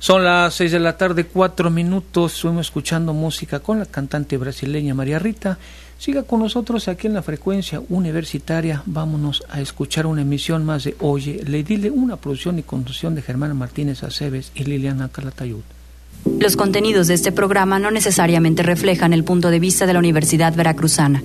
Son las 6 de la tarde, 4 minutos. Estuvimos escuchando música con la cantante brasileña María Rita. Siga con nosotros aquí en la frecuencia universitaria. Vámonos a escuchar una emisión más de Oye, le dile, una producción y conducción de Germana Martínez Aceves y Liliana Calatayud. Los contenidos de este programa no necesariamente reflejan el punto de vista de la Universidad Veracruzana.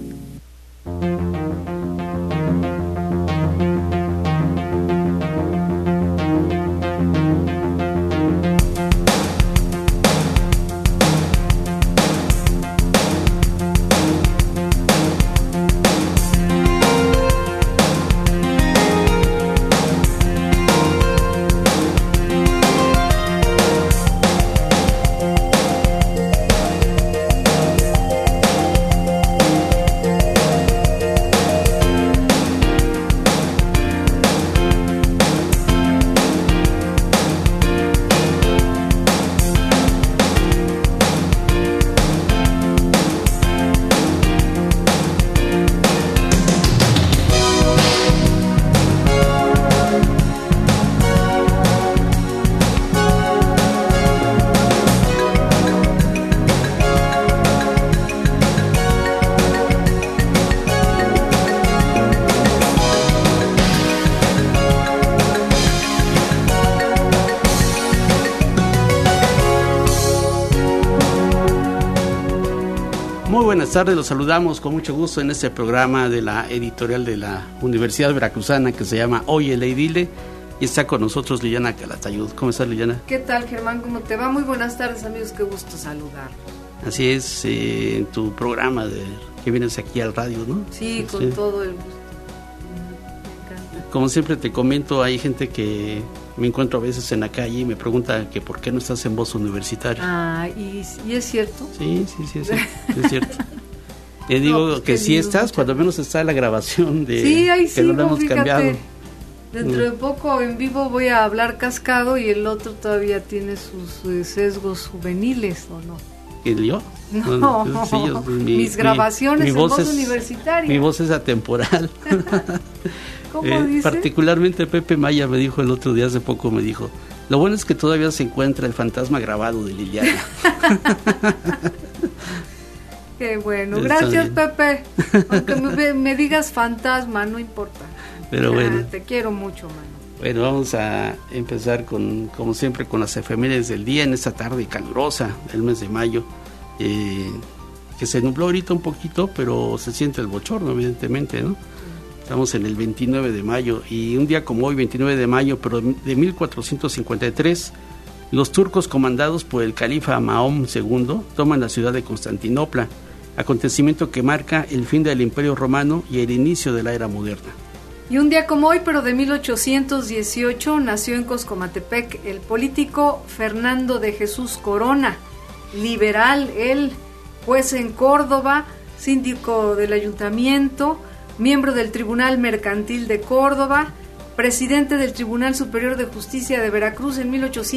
Buenas tardes, los saludamos con mucho gusto en este programa de la editorial de la Universidad Veracruzana que se llama Oye, le dile, y está con nosotros Liliana Calatayud. ¿Cómo estás, Liliana? ¿Qué tal, Germán? ¿Cómo te va? Muy buenas tardes, amigos, qué gusto saludarlos. Así es, en tu programa que vienes aquí al radio, ¿no? Sí, con todo el gusto. Me encanta. Como siempre te comento, hay gente que me encuentro a veces en la calle y me pregunta que por qué no estás en Voz Universitaria. Ah, ¿y es cierto? Sí, es cierto. Digo pues que sí estás, cuando menos está la grabación de sí, ahí que no lo hemos fíjate, cambiado. Dentro de poco en vivo voy a hablar cascado y el otro todavía tiene sus sesgos juveniles, ¿o no? ¿El yo? No, sí, mis grabaciones mi voz en Voz es, Universitaria. Mi voz es atemporal. ¿Cómo dice? Particularmente Pepe Maya me dijo el otro día, hace poco me dijo, lo bueno es que todavía se encuentra el fantasma grabado de Liliana. Qué bueno, gracias Pepe, aunque me digas fantasma, no importa. Pero bueno. Te quiero mucho, mano. Bueno, vamos a empezar como siempre con las efemérides del día en esta tarde calurosa del mes de mayo, que se nubló ahorita un poquito, pero se siente el bochorno evidentemente, ¿no? Estamos en el 29 de mayo y un día como hoy, 29 de mayo, pero de 1453, los turcos comandados por el califa Mahoma II toman la ciudad de Constantinopla, acontecimiento que marca el fin del Imperio Romano y el inicio de la era moderna. Y un día como hoy, pero de 1818, nació en Coscomatepec el político Fernando de Jesús Corona, liberal, él, juez en Córdoba, síndico del ayuntamiento, miembro del Tribunal Mercantil de Córdoba, presidente del Tribunal Superior de Justicia de Veracruz en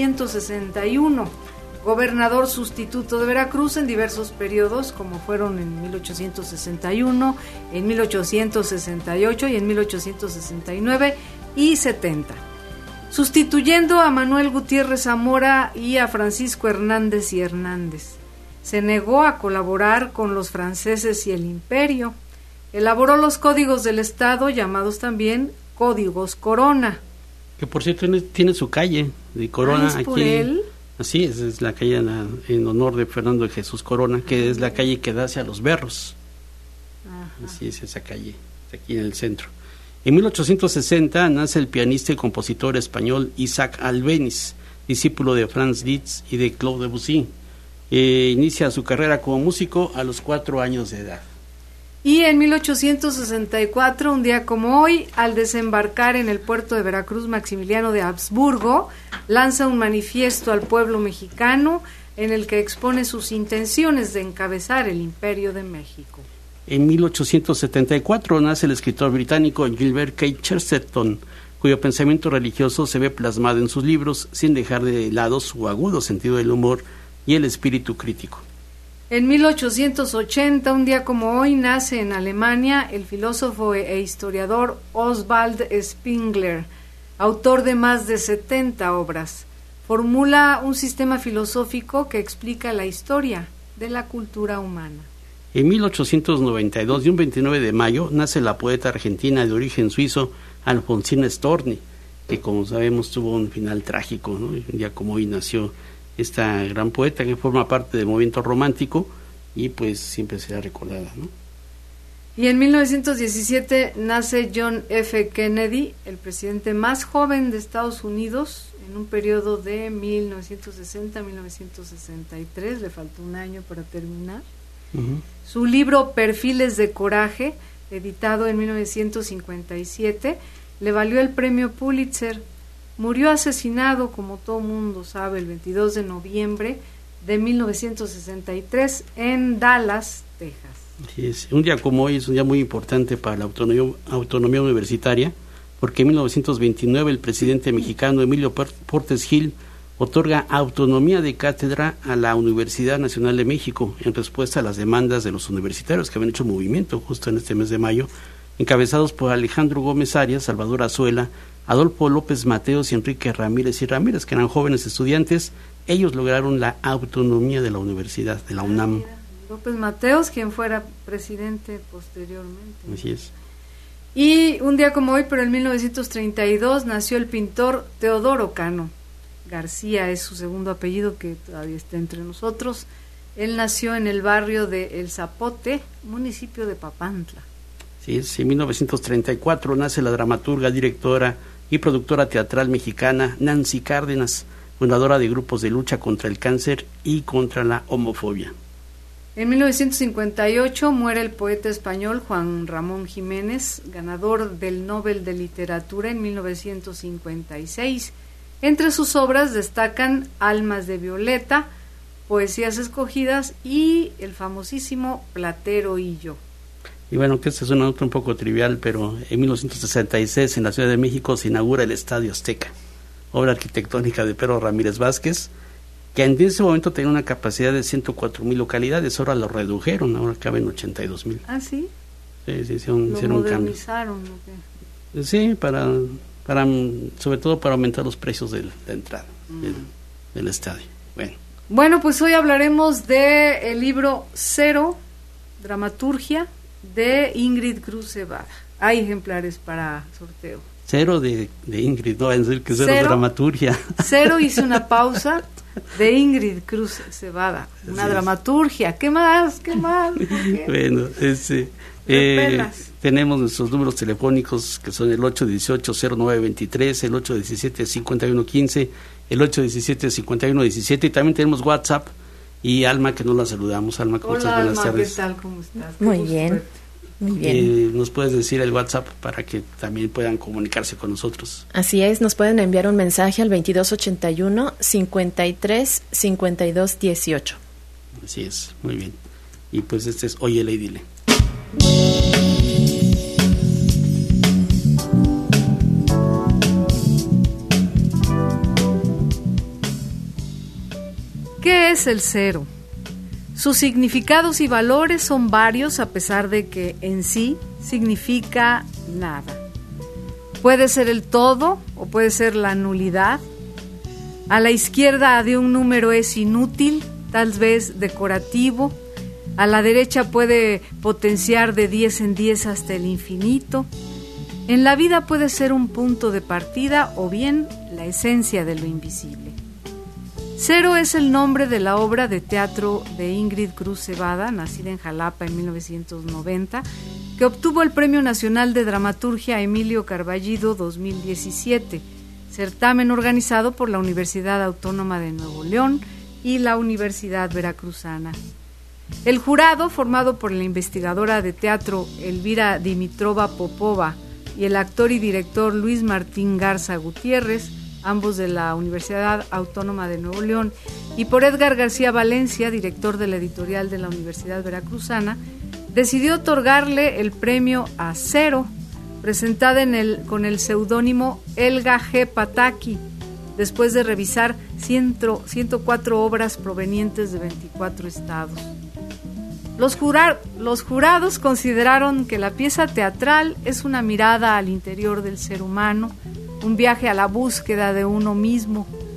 1861, gobernador sustituto de Veracruz en diversos periodos, como fueron en 1861, en 1868 y en 1869 y 70, sustituyendo a Manuel Gutiérrez Zamora y a Francisco Hernández y Hernández. Se negó a colaborar con los franceses y el imperio. Elaboró los códigos del Estado, llamados también Códigos Corona. Que por cierto tiene su calle de Corona. ¿Es aquí por él? Así es la calle en honor de Fernando de Jesús Corona, que es la calle que da hacia Los Berros. Ajá. Así es esa calle, está aquí en el centro. En 1860 nace el pianista y compositor español Isaac Albéniz, discípulo de Franz Liszt y de Claude Debussy. Inicia su carrera como músico a los 4 años de edad. Y en 1864, un día como hoy, al desembarcar en el puerto de Veracruz, Maximiliano de Habsburgo lanza un manifiesto al pueblo mexicano en el que expone sus intenciones de encabezar el Imperio de México. En 1874 nace el escritor británico Gilbert K. Chesterton, cuyo pensamiento religioso se ve plasmado en sus libros sin dejar de lado su agudo sentido del humor y el espíritu crítico. En 1880, un día como hoy, nace en Alemania el filósofo e historiador Oswald Spengler, autor de más de 70 obras. formula un sistema filosófico que explica la historia de la cultura humana. En 1892 y un 29 de mayo nace la poeta argentina de origen suizo Alfonsina Storni, que como sabemos tuvo un final trágico, ¿no? Un día como hoy nació esta gran poeta que forma parte del movimiento romántico y pues siempre será recordada, ¿no? Y en 1917 nace John F. Kennedy, el presidente más joven de Estados Unidos, en un periodo de 1960 a 1963, le faltó un año para terminar. Uh-huh. Su libro Perfiles de Coraje, editado en 1957, le valió el premio Pulitzer. Murió asesinado, como todo mundo sabe, el 22 de noviembre de 1963 en Dallas, Texas. Sí, un día como hoy es un día muy importante para la autonomía universitaria, porque en 1929 el presidente mexicano Emilio Portes Gil otorga autonomía de cátedra a la Universidad Nacional de México en respuesta a las demandas de los universitarios que habían hecho movimiento justo en este mes de mayo, encabezados por Alejandro Gómez Arias, Salvador Azuela, Adolfo López Mateos y Enrique Ramírez y Ramírez, que eran jóvenes estudiantes. Ellos lograron la autonomía de la universidad, de la UNAM. López Mateos, quien fuera presidente posteriormente. Así es. Y un día como hoy, pero en 1932, nació el pintor Teodoro Cano. García es su segundo apellido, que todavía está entre nosotros. Él nació en el barrio de El Zapote, municipio de Papantla. Sí, en 1934 nace la dramaturga, directora y productora teatral mexicana Nancy Cárdenas, fundadora de grupos de lucha contra el cáncer y contra la homofobia. En 1958 muere el poeta español Juan Ramón Jiménez, ganador del Nobel de Literatura en 1956. Entre sus obras destacan Almas de Violeta, Poesías Escogidas y el famosísimo Platero y yo. Y bueno, que esta es una nota un poco trivial, pero en 1966 en la Ciudad de México se inaugura el Estadio Azteca, obra arquitectónica de Pedro Ramírez Vázquez, que en ese momento tenía una capacidad de 104,000 localidades, ahora lo redujeron, ahora caben 82,000. ¿Ah, sí? Sí, hicieron un cambio. ¿Modernizaron o qué? Sí, para sobre todo para aumentar los precios de la entrada del estadio. Bueno, pues hoy hablaremos de el libro Cero, Dramaturgia, de Ingrid Cruz Cebada. Hay ejemplares para sorteo. Cero de Ingrid, no va a decir que cero es dramaturgia. Cero, hice una pausa, de Ingrid Cruz Cebada, una dramaturgia. ¿Qué más? Bueno, tenemos nuestros números telefónicos, que son el 818-0923, el 817-5115, el 817-5117, y también tenemos WhatsApp. Y Alma, que no la saludamos. Alma, ¿cómo estás? Buenas tardes. ¿Qué tal? ¿Cómo estás? Muy bien. ¿Nos puedes decir el WhatsApp para que también puedan comunicarse con nosotros? Así es, nos pueden enviar un mensaje al 2281-53-5218. Así es, muy bien. Y pues este es Óyele y Dile. ¿Qué es el cero? Sus significados y valores son varios, a pesar de que en sí significa nada. Puede ser el todo o puede ser la nulidad. A la izquierda de un número es inútil, tal vez decorativo. A la derecha puede potenciar de 10 en 10 hasta el infinito. En la vida puede ser un punto de partida o bien la esencia de lo invisible. Cero es el nombre de la obra de teatro de Ingrid Cruz Cebada, nacida en Jalapa en 1990, que obtuvo el Premio Nacional de Dramaturgia Emilio Carballido 2017, certamen organizado por la Universidad Autónoma de Nuevo León y la Universidad Veracruzana. El jurado, formado por la investigadora de teatro Elvira Dimitrova Popova y el actor y director Luis Martín Garza Gutiérrez, ambos de la Universidad Autónoma de Nuevo León, y por Edgar García Valencia, director de la editorial de la Universidad Veracruzana, decidió otorgarle el premio a Cero, presentada con el seudónimo Elga G. Pataki, después de revisar 104 obras provenientes de 24 estados. Los jurados consideraron que la pieza teatral es una mirada al interior del ser humano, un viaje a la búsqueda de uno mismo.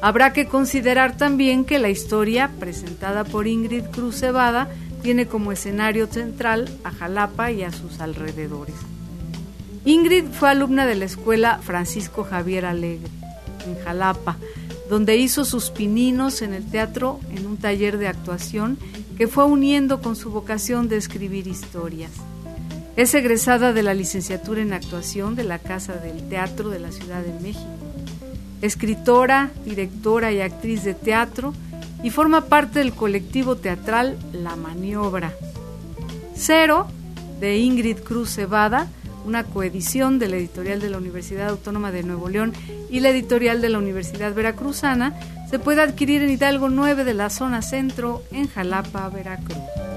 Habrá que considerar también que la historia presentada por Ingrid Cruz Cebada tiene como escenario central a Jalapa y a sus alrededores. Ingrid fue alumna de la escuela Francisco Javier Alegre, en Jalapa, donde hizo sus pininos en el teatro en un taller de actuación que fue uniendo con su vocación de escribir historias. Es egresada de la licenciatura en actuación de la Casa del Teatro de la Ciudad de México. Escritora, directora y actriz de teatro, y forma parte del colectivo teatral La Maniobra. Cero, de Ingrid Cruz Cebada, una coedición de la editorial de la Universidad Autónoma de Nuevo León y la editorial de la Universidad Veracruzana, se puede adquirir en Hidalgo 9 de la zona centro, en Jalapa, Veracruz.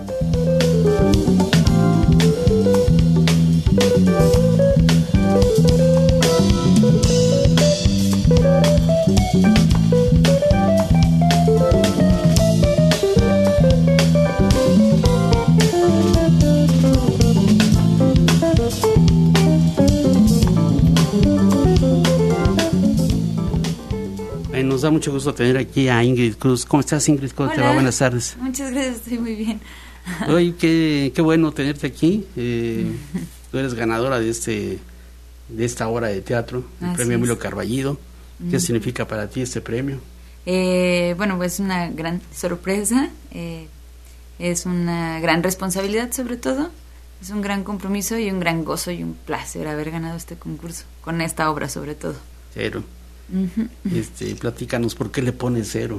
Nos da mucho gusto tener aquí a Ingrid Cruz. ¿Cómo estás, Ingrid? ¿Cómo te va? Buenas tardes. Muchas gracias, estoy muy bien. Oye, qué bueno tenerte aquí. Tú eres ganadora de esta obra de teatro, el premio Emilio Carballido. ¿Qué significa para ti este premio? Bueno, pues una gran sorpresa, es una gran responsabilidad sobre todo, es un gran compromiso y un gran gozo y un placer haber ganado este concurso, con esta obra sobre todo. Cero. Platícanos, ¿por qué le pones cero?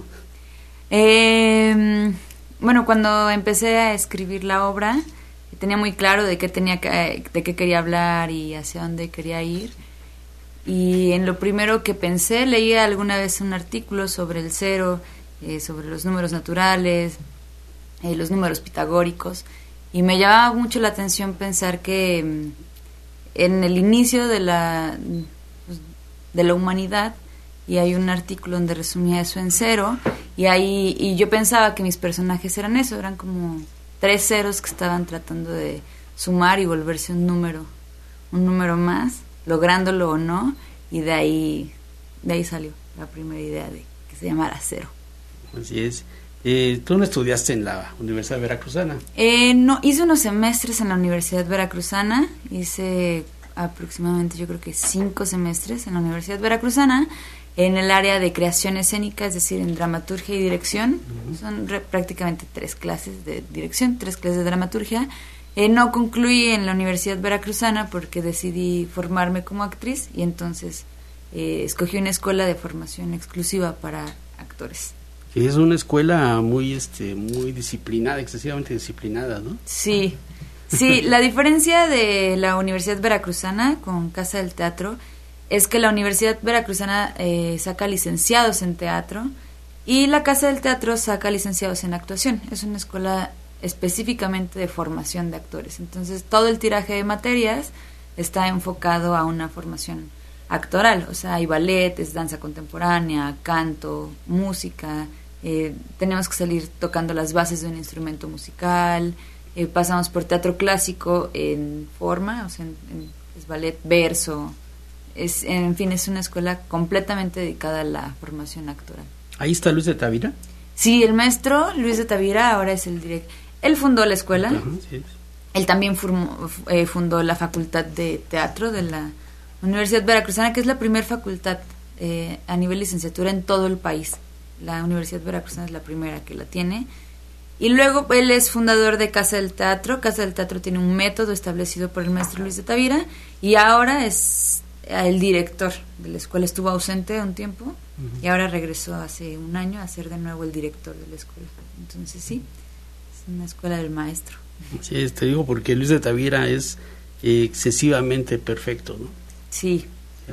Bueno, cuando empecé a escribir la obra tenía muy claro de qué quería hablar y hacia dónde quería ir, y en lo primero que pensé, leí alguna vez un artículo sobre el cero, sobre los números naturales, los números pitagóricos, y me llamaba mucho la atención pensar que en el inicio de la humanidad, y hay un artículo donde resumía eso en cero, y yo pensaba que mis personajes eran eso, eran como 3 ceros que estaban tratando de sumar y volverse un número más, lográndolo o no, y de ahí salió la primera idea de que se llamara cero. Así es. ¿Tú no estudiaste en la Universidad Veracruzana? No, hice unos semestres en la Universidad Veracruzana, hice aproximadamente yo creo que 5 semestres en la Universidad Veracruzana, en el área de creación escénica, es decir, en dramaturgia y dirección. Son prácticamente 3 clases de dirección, 3 clases de dramaturgia. No concluí en la Universidad Veracruzana porque decidí formarme como actriz, y entonces escogí una escuela de formación exclusiva para actores. Es una escuela muy disciplinada, excesivamente disciplinada, ¿no? Sí, la diferencia de la Universidad Veracruzana con Casa del Teatro es que la Universidad Veracruzana saca licenciados en teatro y la Casa del Teatro saca licenciados en actuación. Es una escuela específicamente de formación de actores. Entonces, todo el tiraje de materias está enfocado a una formación actoral. O sea, hay ballet, es danza contemporánea, canto, música. Tenemos que salir tocando las bases de un instrumento musical. Pasamos por teatro clásico en forma, o sea, es ballet, verso. En fin, es una escuela completamente dedicada a la formación actoral. ¿Ahí está Luis de Tavira? Sí, el maestro Luis de Tavira ahora es el director. Él fundó la escuela. Sí. Él también fundó la Facultad de Teatro de la Universidad Veracruzana, que es la primera facultad a nivel licenciatura en todo el país. La Universidad Veracruzana es la primera que la tiene. Y luego él es fundador de Casa del Teatro. Casa del Teatro tiene un método establecido por el maestro Luis de Tavira, y ahora es el director de la escuela. Estuvo ausente un tiempo y ahora regresó hace un año a ser de nuevo el director de la escuela. Entonces sí, es una escuela del maestro. Sí, te digo porque Luis de Tavira es excesivamente perfecto, ¿no? Sí,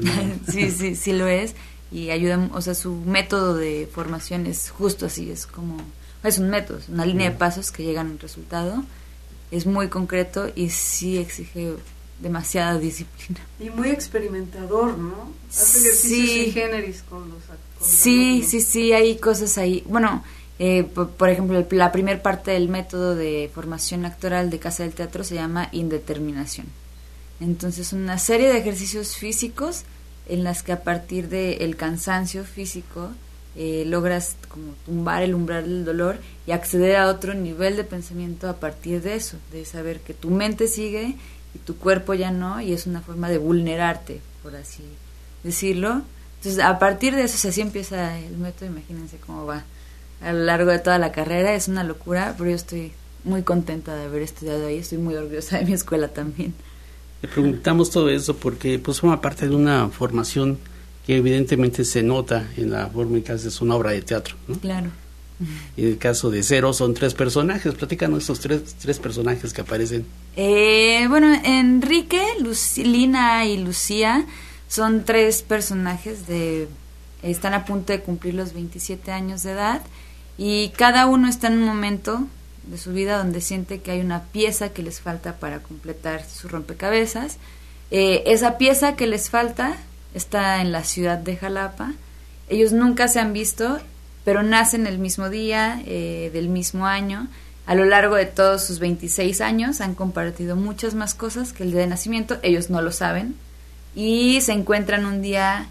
sí lo es, y ayuda, o sea, su método de formación es justo así, es un método, es una línea de pasos que llegan a un resultado, es muy concreto y sí exige demasiada disciplina. Y muy experimentador, ¿no? Hace ejercicios sui generis con los Sí, hay cosas ahí. Bueno, por ejemplo, la primer parte del método de formación actoral de Casa del Teatro se llama indeterminación. Entonces, una serie de ejercicios físicos en las que a partir del cansancio físico logras como tumbar el umbral del dolor y acceder a otro nivel de pensamiento a partir de eso, de saber que tu mente sigue y tu cuerpo ya no, y es una forma de vulnerarte, por así decirlo. Entonces, a partir de eso, así empieza el método. Imagínense cómo va a lo largo de toda la carrera. Es una locura, pero yo estoy muy contenta de haber estudiado ahí. Estoy muy orgullosa de mi escuela también. Le preguntamos todo eso porque pues forma parte de una formación que evidentemente se nota en la forma en que haces una obra de teatro, ¿no? Claro. En el caso de Cero son 3 personajes. Platícanos estos tres personajes que aparecen. Bueno, Enrique, Lina y Lucía son 3 personajes están a punto de cumplir los 27 años de edad, y cada uno está en un momento de su vida donde siente que hay una pieza que les falta para completar su rompecabezas. Esa pieza que les falta está en la ciudad de Jalapa. Ellos nunca se han visto, pero nacen el mismo día, del mismo año. A lo largo de todos sus 26 años han compartido muchas más cosas que el día de nacimiento. Ellos no lo saben, y se encuentran un día,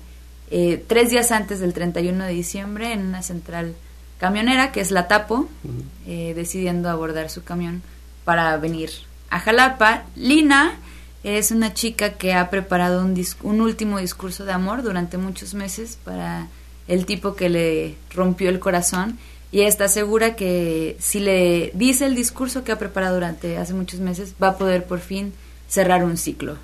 3 días antes del 31 de diciembre, en una central camionera, que es la Tapo, decidiendo abordar su camión para venir a Jalapa. Lina es una chica que ha preparado un último discurso de amor durante muchos meses para el tipo que le rompió el corazón, y está segura que si le dice el discurso que ha preparado durante hace muchos meses, va a poder por fin cerrar un ciclo.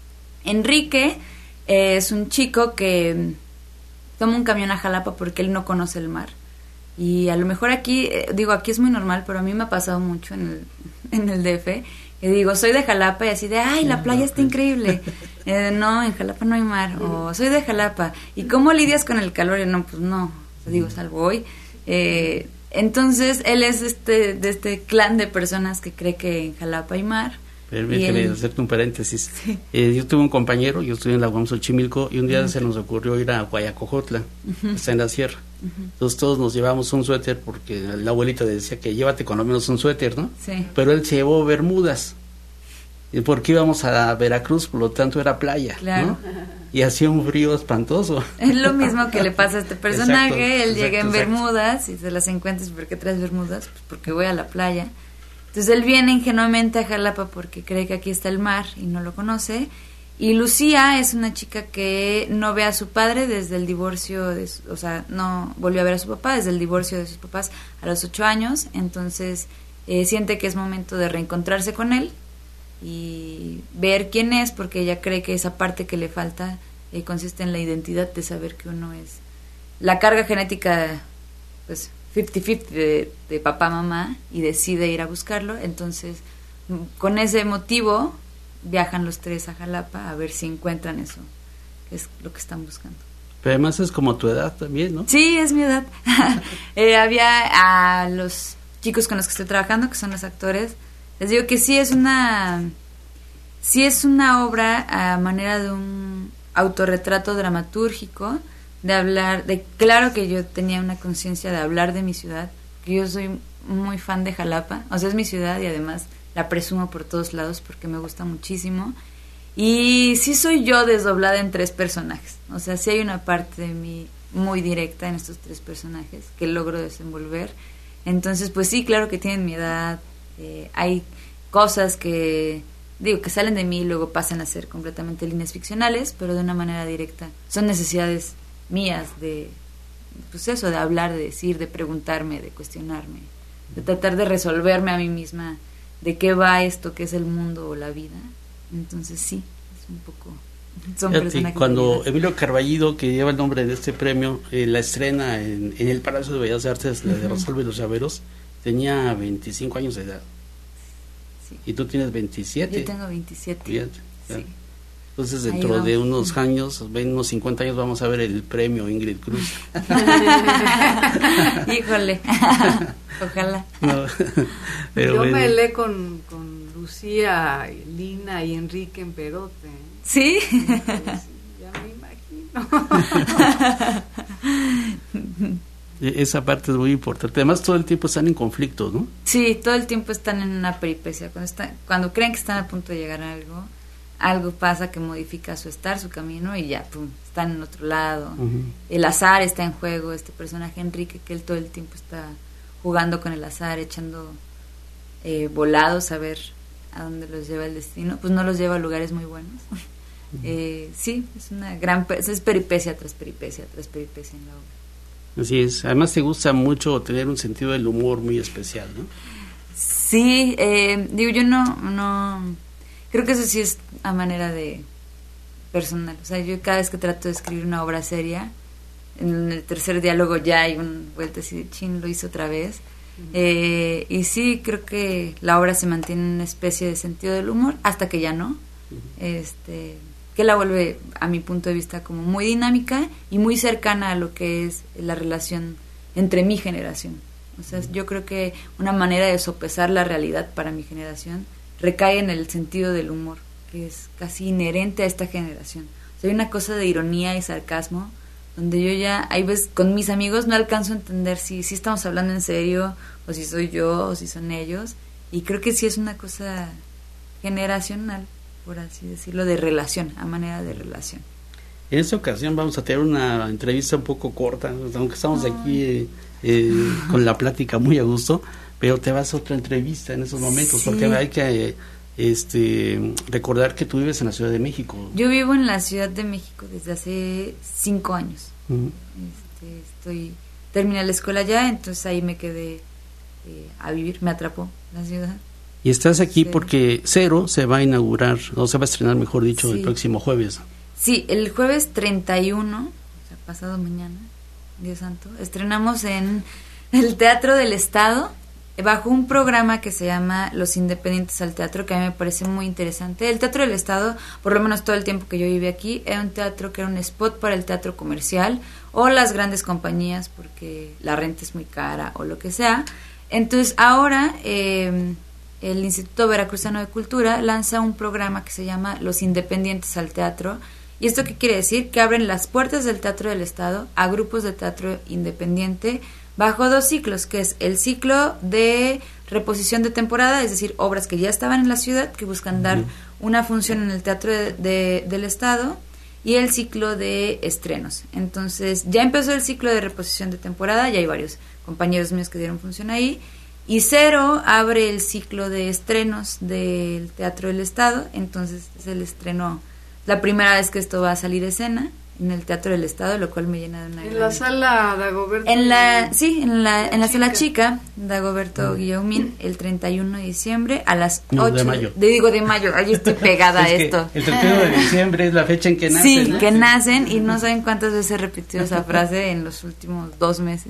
Enrique es un chico que toma un camión a Jalapa porque él no conoce el mar. Y a lo mejor aquí, aquí es muy normal, pero a mí me ha pasado mucho en el DF. Y digo, soy de Jalapa, y así de, ay, la playa está increíble. No, en Jalapa no hay mar. O soy de Jalapa. ¿Y cómo lidias con el calor? Y no, pues no. Salvo hoy. Entonces, él es de este clan de personas que cree que en Jalapa hay mar. Permíteme hacerte un paréntesis. Sí. Yo tuve un compañero, yo estudié en la UAM Xochimilco, y un día se nos ocurrió ir a Guayacojotla, está en la sierra. Entonces todos nos llevamos un suéter, porque el abuelito decía que llévate con lo menos un suéter, ¿no? Sí. Pero él se llevó bermudas, porque íbamos a Veracruz, por lo tanto era playa, claro, ¿no? Y hacía un frío espantoso. Es lo mismo que le pasa a este personaje. Él llega en exacto. Bermudas, y se las encuentras. ¿Por qué traes bermudas? Pues porque voy a la playa. Entonces él viene ingenuamente a Jalapa porque cree que aquí está el mar y no lo conoce. Y Lucía es una chica que no ve a su padre desde el divorcio, no volvió a ver a su papá desde el divorcio de sus papás a los 8 años. Entonces siente que es momento de reencontrarse con él y ver quién es, porque ella cree que esa parte que le falta consiste en la identidad, de saber que uno es la carga genética, pues 50-50 de papá, mamá, y decide ir a buscarlo. Entonces, con ese motivo, viajan los 3 a Jalapa a ver si encuentran eso, que es lo que están buscando. Pero además es como tu edad también, ¿no? Sí, es mi edad. Había a los chicos con los que estoy trabajando, que son los actores, les digo que sí es una obra a manera de un autorretrato dramatúrgico, de hablar, claro que yo tenía una conciencia de hablar de mi ciudad, que yo soy muy fan de Jalapa, o sea, es mi ciudad y además la presumo por todos lados porque me gusta muchísimo, y sí soy yo desdoblada en 3 personajes, o sea, sí hay una parte de mí muy directa en estos 3 personajes que logro desenvolver. Entonces, pues sí, claro que tienen mi edad, hay cosas que salen de mí y luego pasan a ser completamente líneas ficcionales, pero de una manera directa, son necesidades mías de, pues eso, de hablar, de decir, de preguntarme, de cuestionarme, de tratar de resolverme a mí misma de qué va esto, qué es el mundo o la vida. Entonces sí, es un poco, son personajes. Cuando Emilio Carballido, que lleva el nombre de este premio, la estrena en el Palacio de Bellas Artes, la de Rosalba y los Llaveros, tenía 25 años de edad. Sí. Y tú tienes 27. Yo tengo 27. Fíjate, sí. Entonces dentro de unos años, unos 50 años, vamos a ver el premio Ingrid Cruz. Híjole, ojalá. No, pero yo bueno. me helé con Lucía, Lina y Enrique en Perote. ¿Sí? Ya me imagino. Esa parte es muy importante. Además, todo el tiempo están en conflicto, ¿no? Sí, todo el tiempo están en una peripecia. Cuando creen que están a punto de llegar a algo, algo pasa que modifica su estar, su camino, y ya, pum, están en otro lado. El azar está en juego, este personaje Enrique, que él todo el tiempo está jugando con el azar, echando volados a ver a dónde los lleva el destino, pues no los lleva a lugares muy buenos. Sí, es una gran, es peripecia tras peripecia tras peripecia en la obra. Así es, además te gusta mucho tener un sentido del humor muy especial, ¿no? Sí, digo, yo no, creo que eso sí es a manera de personal, o sea, yo cada vez que trato de escribir una obra seria, en el tercer diálogo ya hay un vuelta así de chin, lo hice otra vez. Y sí, creo que la obra se mantiene en una especie de sentido del humor hasta que ya no, que la vuelve, a mi punto de vista, como muy dinámica y muy cercana a lo que es la relación entre mi generación. O sea, yo creo que una manera de sopesar la realidad para mi generación recae en el sentido del humor, que es casi inherente a esta generación. O sea, hay una cosa de ironía y sarcasmo donde yo ya, hay veces con mis amigos no alcanzo a entender si estamos hablando en serio, o si soy yo, o si son ellos, y creo que sí es una cosa generacional, por así decirlo, de relación, a manera de relación. En esta ocasión vamos a tener una entrevista un poco corta, aunque estamos aquí con la plática muy a gusto, pero te vas a otra entrevista en esos momentos, sí. Porque hay que recordar que tú vives en la Ciudad de México. Yo vivo en la Ciudad de México desde hace 5 años. Terminé la escuela allá, entonces ahí me quedé a vivir, me atrapó la ciudad. Y estás aquí porque Cero se va a inaugurar, o se va a estrenar, mejor dicho, el próximo jueves. Sí, el jueves 31, o sea, pasado mañana, Dios santo, estrenamos en el Teatro del Estado, bajo un programa que se llama Los Independientes al Teatro, que a mí me parece muy interesante. El Teatro del Estado, por lo menos todo el tiempo que yo viví aquí, era un teatro que era un spot para el teatro comercial o las grandes compañías, porque la renta es muy cara o lo que sea. Entonces ahora el Instituto Veracruzano de Cultura lanza un programa que se llama Los Independientes al Teatro. ¿Y esto qué quiere decir? Que abren las puertas del Teatro del Estado a grupos de teatro independiente bajo 2 ciclos, que es el ciclo de reposición de temporada, es decir, obras que ya estaban en la ciudad, que buscan dar una función en el Teatro del Estado, y el ciclo de estrenos. Entonces, ya empezó el ciclo de reposición de temporada, ya hay varios compañeros míos que dieron función ahí, y Cero abre el ciclo de estrenos del Teatro del Estado, entonces es el estreno, la primera vez que esto va a salir a escena, en el Teatro del Estado, lo cual me llena de una en la sala Dagoberto. En la sala chica, Dagoberto Guillaumín, el 31 de diciembre a las 8 de mayo. De mayo, ahí estoy pegada a esto. El 31 de diciembre es la fecha en que nacen. Sí, ¿no? que nacen, y no saben cuántas veces he repetido esa frase en los últimos 2 meses.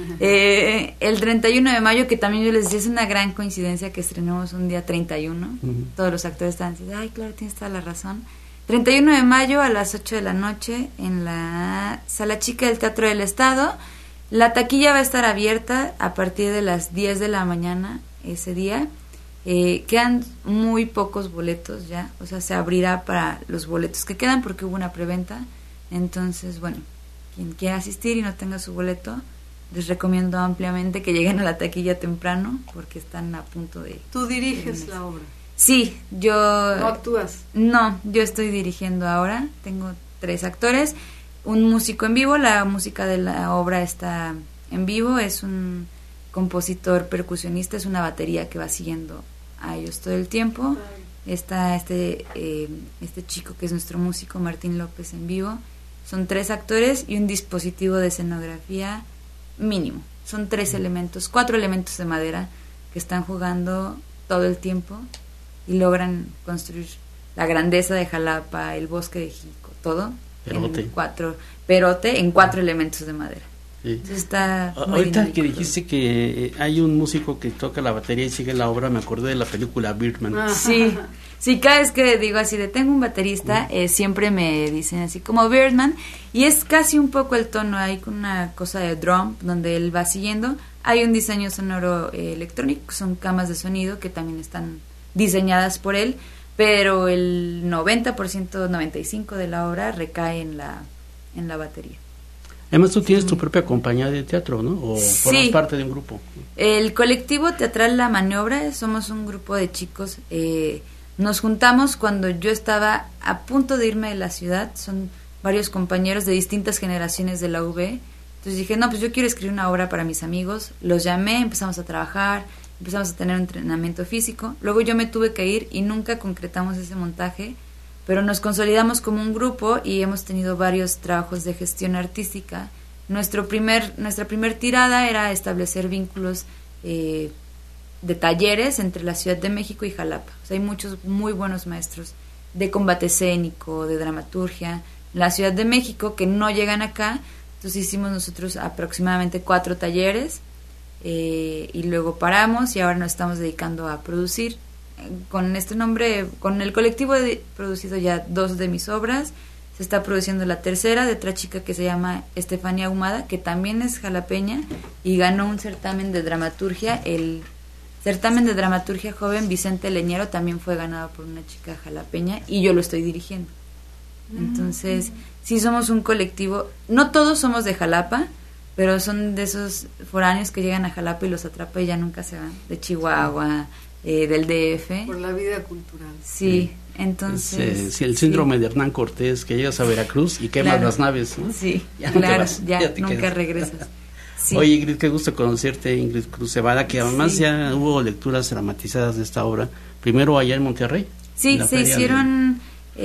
El 31 de mayo, que también yo les decía, es una gran coincidencia que estrenemos un día 31. Todos los actores están diciendo, ay, claro, tienes toda la razón. 31 de mayo a las 8 de la noche en la sala chica del Teatro del Estado. La taquilla va a estar abierta a partir de las 10 de la mañana ese día. Quedan muy pocos boletos ya, o sea, se abrirá para los boletos que quedan porque hubo una preventa. Entonces, bueno, quien quiera asistir y no tenga su boleto, les recomiendo ampliamente que lleguen a la taquilla temprano porque están a punto de... ¿Tú diriges la obra? Sí, yo... ¿No actúas? No, yo estoy dirigiendo ahora. Tengo 3 actores, un músico en vivo. La música de la obra está en vivo. Es un compositor percusionista, es una batería que va siguiendo a ellos todo el tiempo. Está este chico que es nuestro músico, Martín López, en vivo. Son 3 actores y un dispositivo de escenografía mínimo. Son 4 elementos de madera que están jugando todo el tiempo y logran construir la grandeza de Jalapa, el bosque de Jico, todo en 4 elementos de madera. Sí. Entonces está ahorita que dijiste que hay un músico que toca la batería y sigue la obra, me acordé de la película Birdman. Sí, cada vez que digo así de tengo un baterista, siempre me dicen así como Birdman, y es casi un poco el tono, hay una cosa de drum donde él va siguiendo, hay un diseño sonoro electrónico, son camas de sonido que también están diseñadas por él, pero el 90%, 95% de la obra recae en la batería. Además tú tienes tu propia compañía de teatro, ¿no? O formas parte de un grupo. El colectivo teatral La Maniobra, somos un grupo de chicos Nos juntamos cuando yo estaba a punto de irme de la ciudad, son varios compañeros de distintas generaciones de la UB. Entonces dije, no, pues yo quiero escribir una obra para mis amigos. Los llamé, empezamos a trabajar, empezamos a tener un entrenamiento físico. Luego yo me tuve que ir y nunca concretamos ese montaje, pero nos consolidamos como un grupo y hemos tenido varios trabajos de gestión artística. Nuestra primer tirada era establecer vínculos de talleres entre la Ciudad de México y Jalapa. O sea, hay muchos muy buenos maestros de combate escénico, de dramaturgia, en la Ciudad de México que no llegan acá. Entonces hicimos nosotros aproximadamente 4 talleres y luego paramos y ahora nos estamos dedicando a producir. Con este nombre, con el colectivo he producido ya 2 de mis obras. Se está produciendo la tercera de otra chica que se llama Estefanía Ahumada, que también es jalapeña y ganó un certamen de dramaturgia. El certamen de dramaturgia joven Vicente Leñero también fue ganado por una chica jalapeña y yo lo estoy dirigiendo. Entonces, sí somos un colectivo. No todos somos de Jalapa, pero son de esos foráneos que llegan a Jalapa y los atrapa y ya nunca se van. De Chihuahua, del DF. Por la vida cultural. Sí, entonces... Sí, el síndrome de Hernán Cortés, que llegas a Veracruz y quemas las naves, ¿no? Sí, ya claro, ya nunca quedas. regresas. Sí. Oye, Ingrid, qué gusto conocerte, Ingrid Cruz Cebada, que además ya hubo lecturas dramatizadas de esta obra, primero allá en Monterrey. Sí, se hicieron,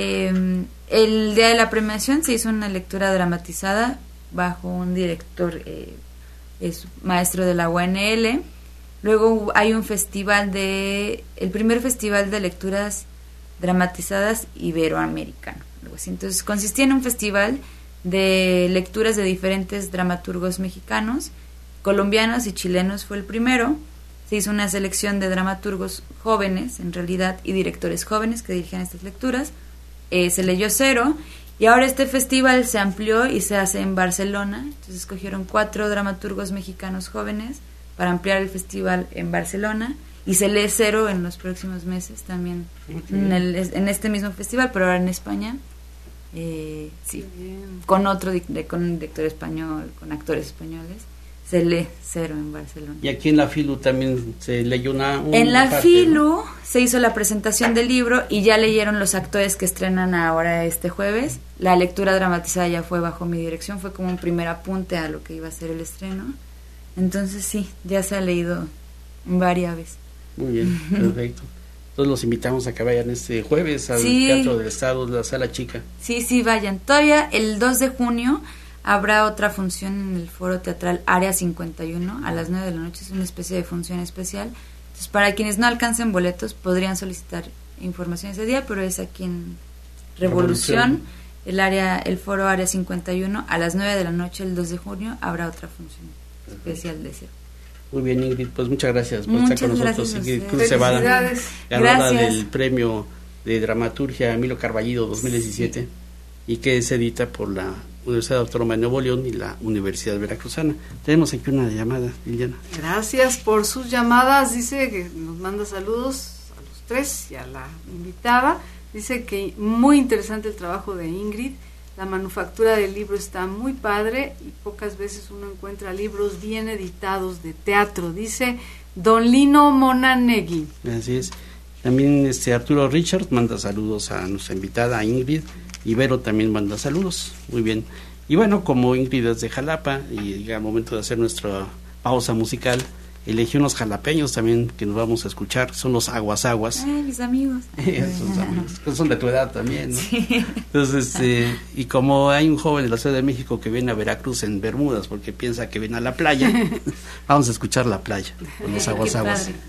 el día de la premiación se hizo una lectura dramatizada bajo un director, es maestro de la UNL. Luego hay un festival el primer festival de lecturas dramatizadas iberoamericano, algo así. Entonces consistía en un festival de lecturas de diferentes dramaturgos mexicanos, colombianos y chilenos fue el primero. Se hizo una selección de dramaturgos jóvenes, en realidad, y directores jóvenes que dirigían estas lecturas. Se leyó 0, y ahora este festival se amplió y se hace en Barcelona. Entonces escogieron 4 dramaturgos mexicanos jóvenes para ampliar el festival en Barcelona, y se lee 0 en los próximos meses también, en este mismo festival, pero ahora en España. Sí, con otro con un director español, con actores españoles, se lee 0 en Barcelona. Y aquí en la FILU también se leyó una en la parte, FILU, ¿no? Se hizo la presentación del libro y ya leyeron los actores que estrenan ahora este jueves. La lectura dramatizada ya fue bajo mi dirección, fue como un primer apunte a lo que iba a ser el estreno. Entonces sí, ya se ha leído varias veces. Muy bien, perfecto. Entonces los invitamos a que vayan este jueves al Teatro del Estado, la Sala Chica. Sí, vayan. Todavía el 2 de junio habrá otra función en el Foro Teatral Área 51 a las 9 de la noche. Es una especie de función especial. Entonces, para quienes no alcancen boletos, podrían solicitar información ese día, pero es aquí en Revolución. El Foro Área 51 a las 9 de la noche el 2 de junio habrá otra función especial de ese. Muy bien, Ingrid, pues muchas gracias por estar con nosotros. Ingrid Cruz Cebada, ganadora del premio de dramaturgia Emilio Carballido 2017 y que se edita por la Universidad Autónoma de Nuevo León y la Universidad Veracruzana. Tenemos aquí una llamada, Liliana. Gracias por sus llamadas. Dice que nos manda saludos a los 3 y a la invitada. Dice que muy interesante el trabajo de Ingrid. La manufactura del libro está muy padre y pocas veces uno encuentra libros bien editados de teatro, dice don Lino Monanegui. Así es. También Arturo Richard manda saludos a nuestra invitada, a Ingrid, y Vero también manda saludos. Muy bien. Y bueno, como Ingrid es de Jalapa y llega el momento de hacer nuestra pausa musical, elegí unos jalapeños también que nos vamos a escuchar, son los Aguas Aguas. Ay, mis amigos. Esos amigos, que son de tu edad también, ¿no? Sí. Entonces, y como hay un joven de la Ciudad de México que viene a Veracruz en Bermudas porque piensa que viene a la playa, vamos a escuchar la playa con los Aguas Aguas. Padre.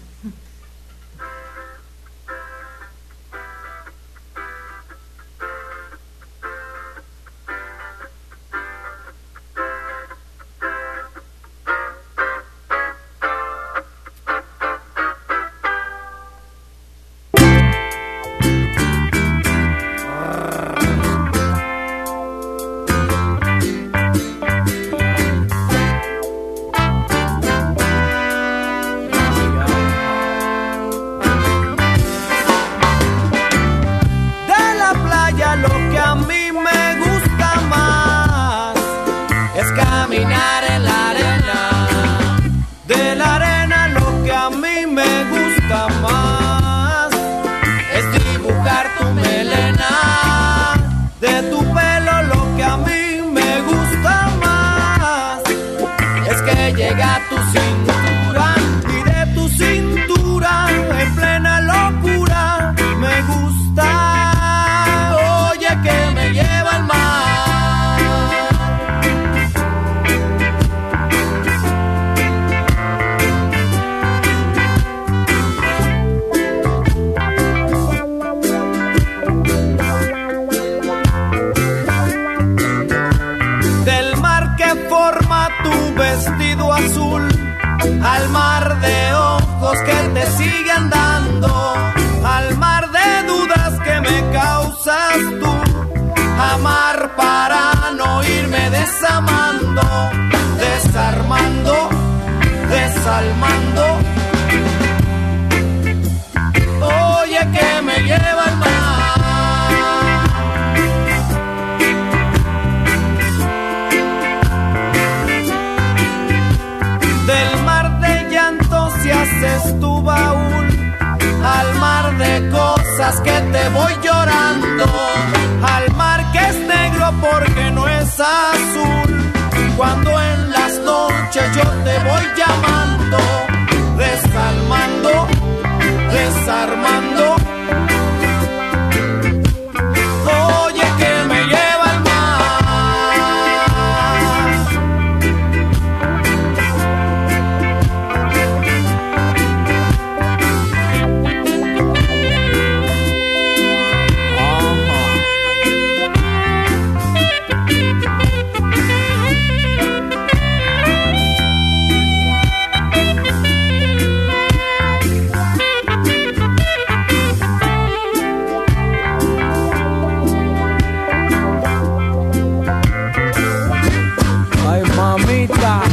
De la arena lo que a mí me gusta más es llega a tu cintura y de tu cintura en plena locura me gusta, oye que me lleva al mar. Del mar que forma tu vestido azul, al mar de ojos que te siguen dando, al mar de dudas que me causas tú, amar para no irme desamando, desarmando, desalmando, oye que me lleva al mar. Del mar de llanto si haces tu baúl, al mar de cosas que te voy llorando, al mar que es negro porque no es azul, cuando en las noches yo te voy llamando, desalmando, desarmando, oye que me lleva al mar. Ay, mamita.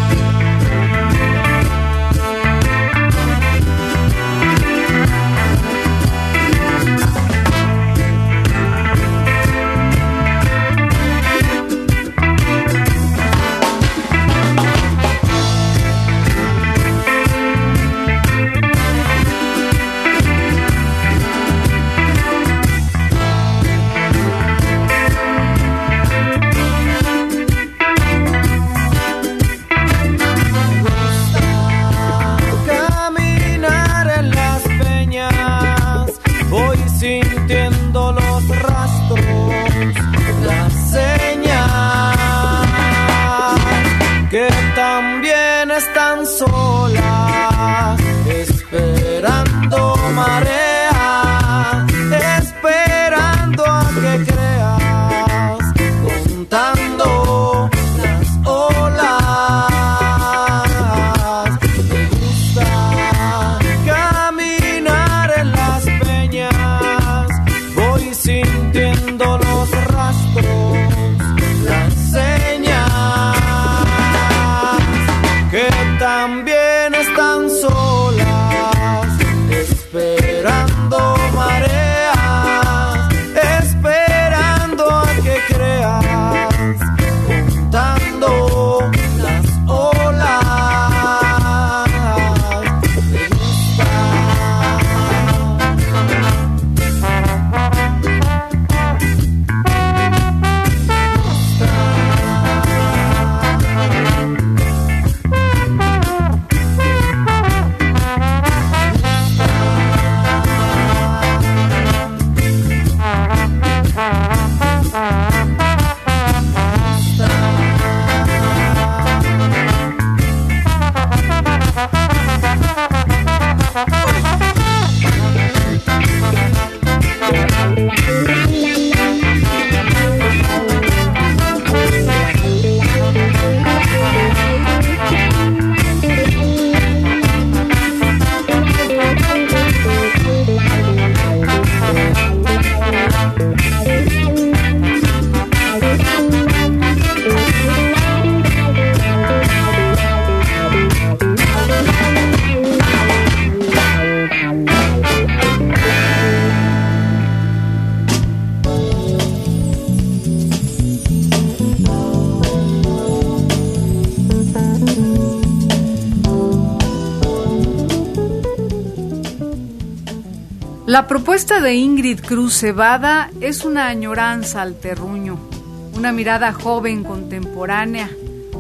Caminar en las peñas, voy sintiendo los rastros, la señal que también están solas, esperando marea, esperando a que creas, contando las olas. Me gusta caminar en las peñas, voy sintiendo los rastros, las señas que también están solas, esperando marea, esperando a que creas, contando las olas. Me gusta. La propuesta de Ingrid Cruz Cebada es una añoranza al terruño, una mirada joven contemporánea,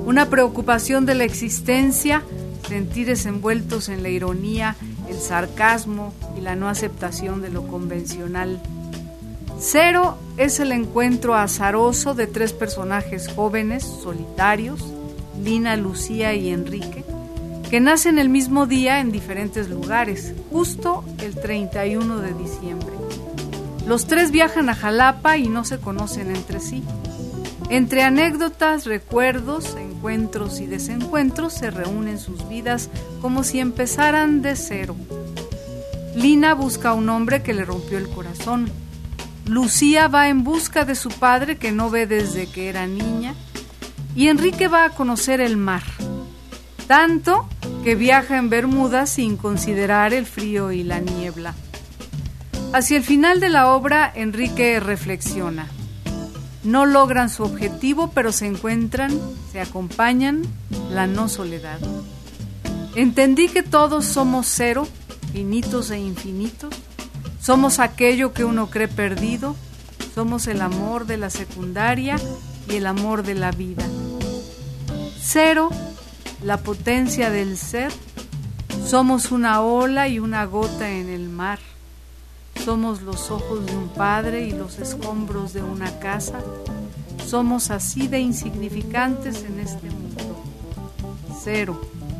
una preocupación de la existencia, sentires envueltos en la ironía, el sarcasmo y la no aceptación de lo convencional. 0 es el encuentro azaroso de 3 personajes jóvenes, solitarios, Lina, Lucía y Enrique, que nacen el mismo día en diferentes lugares, justo el 31 de diciembre. Los 3 viajan a Jalapa y no se conocen entre sí. Entre anécdotas, recuerdos, encuentros y desencuentros se reúnen sus vidas como si empezaran de 0. Lina busca a un hombre que le rompió el corazón. Lucía va en busca de su padre que no ve desde que era niña. Y Enrique va a conocer el mar. Tanto que viaja en Bermuda sin considerar el frío y la niebla. Hacia el final de la obra, Enrique reflexiona. No logran su objetivo, pero se encuentran, se acompañan, la no soledad. Entendí que todos somos 0, finitos e infinitos. Somos aquello que uno cree perdido. Somos el amor de la secundaria y el amor de la vida. 0, la potencia del ser. Somos una ola y una gota en el mar. Somos los ojos de un padre y los escombros de una casa. Somos así de insignificantes en este mundo. 0.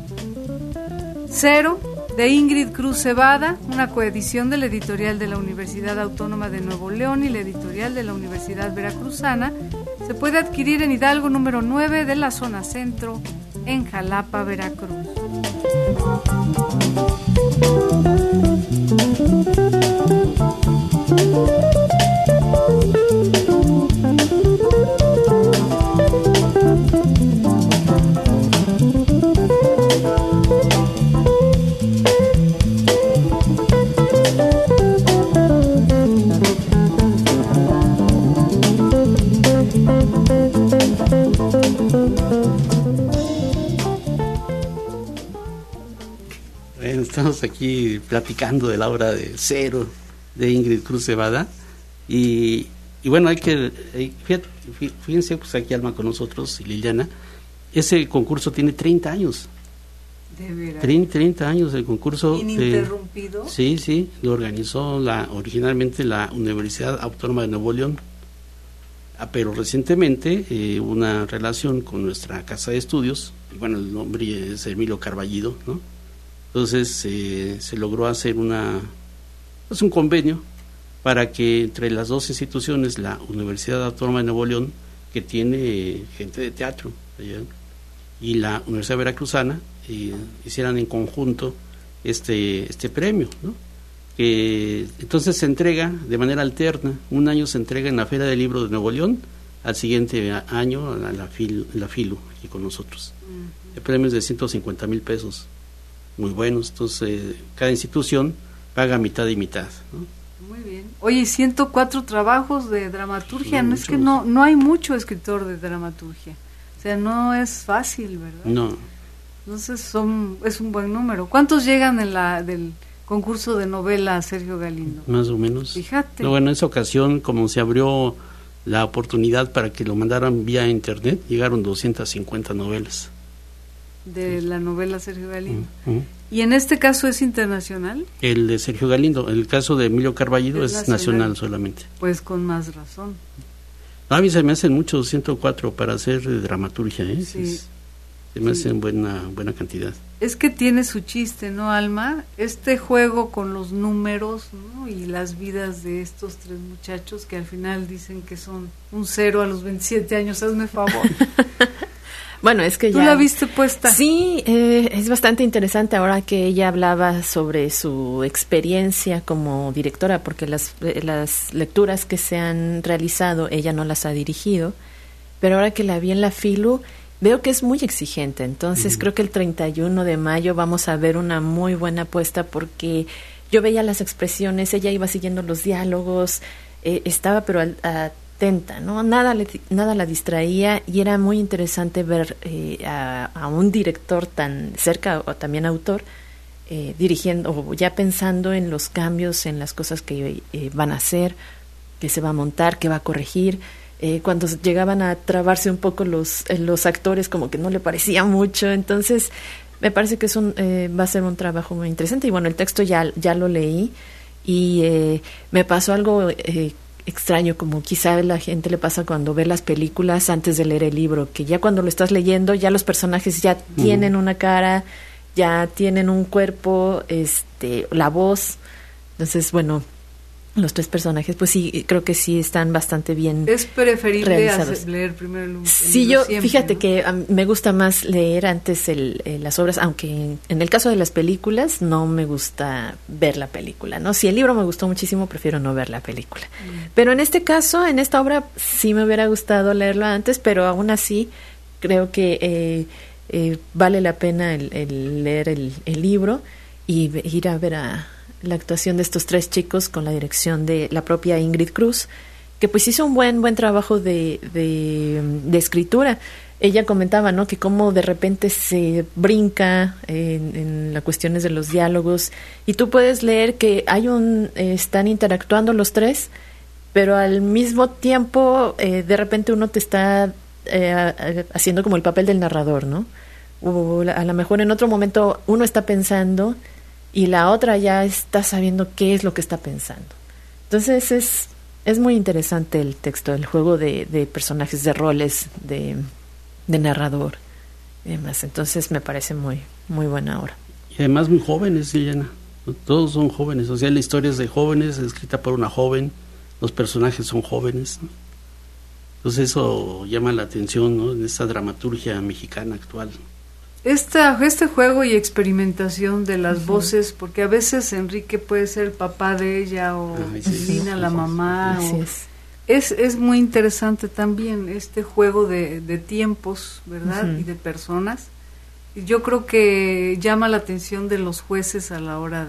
0, de Ingrid Cruz Cebada, una coedición de la editorial de la Universidad Autónoma de Nuevo León y la editorial de la Universidad Veracruzana. Se puede adquirir en Hidalgo número 9 de la zona centro, en Jalapa, Veracruz. Estamos aquí platicando de la obra de 0 de Ingrid Cruz Cebada y bueno, fíjense, pues aquí Alma con nosotros y Liliana, ese concurso tiene 30 años. ¿De veras? 30 años el concurso. ¿Ininterrumpido? Sí, lo organizó originalmente la Universidad Autónoma de Nuevo León, pero recientemente una relación con nuestra casa de estudios, y bueno, el nombre es Emilio Carballido, ¿no? Entonces se logró hacer un convenio para que entre las dos instituciones, la Universidad Autónoma de Nuevo León, que tiene gente de teatro, y la Universidad Veracruzana, hicieran en conjunto este premio, ¿no? Entonces se entrega de manera alterna. Un año se entrega en la Feria del Libro de Nuevo León, al siguiente año en la FILU, aquí con nosotros. El premio es de 150,000 pesos. Muy buenos, entonces cada institución paga mitad y mitad, ¿no? Muy bien. Oye, 104 trabajos de dramaturgia, no es que no hay mucho escritor de dramaturgia, o sea, no es fácil, ¿verdad? No. Entonces es un buen número. ¿Cuántos llegan del concurso de novela Sergio Galindo? Más o menos. Fíjate. No, bueno, en esa ocasión, como se abrió la oportunidad para que lo mandaran vía internet, llegaron 250 novelas. De la novela Sergio Galindo. ¿Y en este caso es internacional? El de Sergio Galindo. El caso de Emilio Carballido es nacional solamente. Pues con más razón. A mí se me hacen muchos 104 para hacer dramaturgia, ¿eh? Sí. Se me hacen buena cantidad. Es que tiene su chiste, ¿no, Alma? Este juego con los números, ¿no? Y las vidas de estos 3 muchachos que al final dicen que son un 0 a los 27 años. Hazme favor. Bueno, es que ¿Tú la viste puesta? Sí, es bastante interesante ahora que ella hablaba sobre su experiencia como directora, porque las lecturas que se han realizado, ella no las ha dirigido, pero ahora que la vi en la FILU, veo que es muy exigente. Entonces creo que el 31 de mayo vamos a ver una muy buena apuesta, porque yo veía las expresiones, ella iba siguiendo los diálogos, estaba pero atenta, ¿no? Nada la distraía, y era muy interesante ver a un director tan cerca, o también autor, dirigiendo o ya pensando en los cambios, en las cosas que van a hacer, que se va a montar, que va a corregir. cuando llegaban a trabarse un poco los actores, como que no le parecía mucho. Entonces me parece que va a ser un trabajo muy interesante. Y bueno, el texto ya lo leí y me pasó algo extraño, como quizá a la gente le pasa cuando ve las películas antes de leer el libro, que ya cuando lo estás leyendo ya los personajes ya tienen una cara, ya tienen un cuerpo, la voz. Entonces, bueno, los 3 personajes, pues sí, creo que sí están bastante bien. Es preferible leer primero el sí, libro. Yo, fíjate, ¿no? Que me gusta más leer antes las obras, aunque en el caso de las películas no me gusta ver la película, ¿no? Si el libro me gustó muchísimo, prefiero no ver la película. Pero en este caso, en esta obra, sí me hubiera gustado leerlo antes, pero aún así creo que vale la pena el leer el libro y ir a ver la actuación de estos 3 chicos con la dirección de la propia Ingrid Cruz, que pues hizo un buen trabajo de escritura. Ella comentaba, ¿no?, que cómo de repente se brinca en las cuestiones de los diálogos, y tú puedes leer que están interactuando los 3, pero al mismo tiempo de repente uno te está haciendo como el papel del narrador, ¿no? O a lo mejor en otro momento uno está pensando y la otra ya está sabiendo qué es lo que está pensando. Entonces es muy interesante el texto, el juego de personajes, de roles, de narrador y demás. Entonces me parece muy, muy buena obra. Y además muy jóvenes, Liliana. Todos son jóvenes, o sea, la historia es de jóvenes, escrita por una joven, los personajes son jóvenes, ¿no? Entonces eso llama la atención, ¿no?, en esta dramaturgia mexicana actual. Este juego y experimentación de las voces, porque a veces Enrique puede ser papá de ella o Lina la mamá. Es muy interesante también este juego de tiempos, ¿verdad? Y de personas. Y yo creo que llama la atención de los jueces a la hora